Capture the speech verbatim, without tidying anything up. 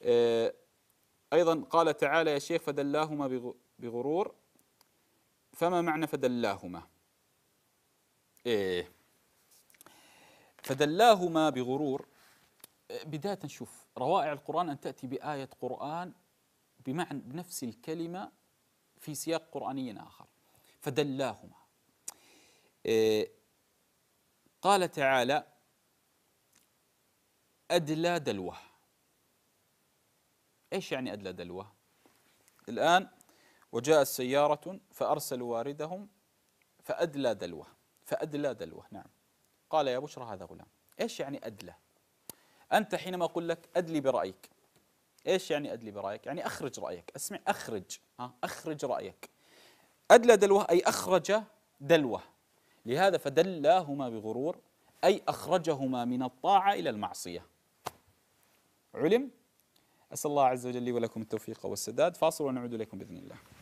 أيضا قال تعالى يا شيخ فدلاهما بغرور، فما معنى فدلاهما؟ إيه فدلاهما بغرور. بداية نشوف روائع القرآن أن تأتي بآية قرآن بمعنى بنفس الكلمة في سياق قرآني آخر. فدلاهما إيه قال تعالى أدلى دلوه. إيش يعني أدلى دلوه؟ الآن وجاءت سيارة فأرسلوا واردهم فأدلى دلوه، فأدلى دلوه. نعم. قال يا بشرى هذا غلام. إيش يعني أدلى؟ أنت حينما أقول لك أدلي برأيك، إيش يعني أدلي برأيك؟ يعني أخرج رأيك. أسمع، أخرج ها أخرج رأيك. أدلى دلوه أي أخرج دلوه. لهذا فدلاهما بغرور أي أخرجهما من الطاعة إلى المعصية. علم؟ أسأل الله عز وجل لي ولكم التوفيق والسداد. فاصل ونعود إليكم بإذن الله.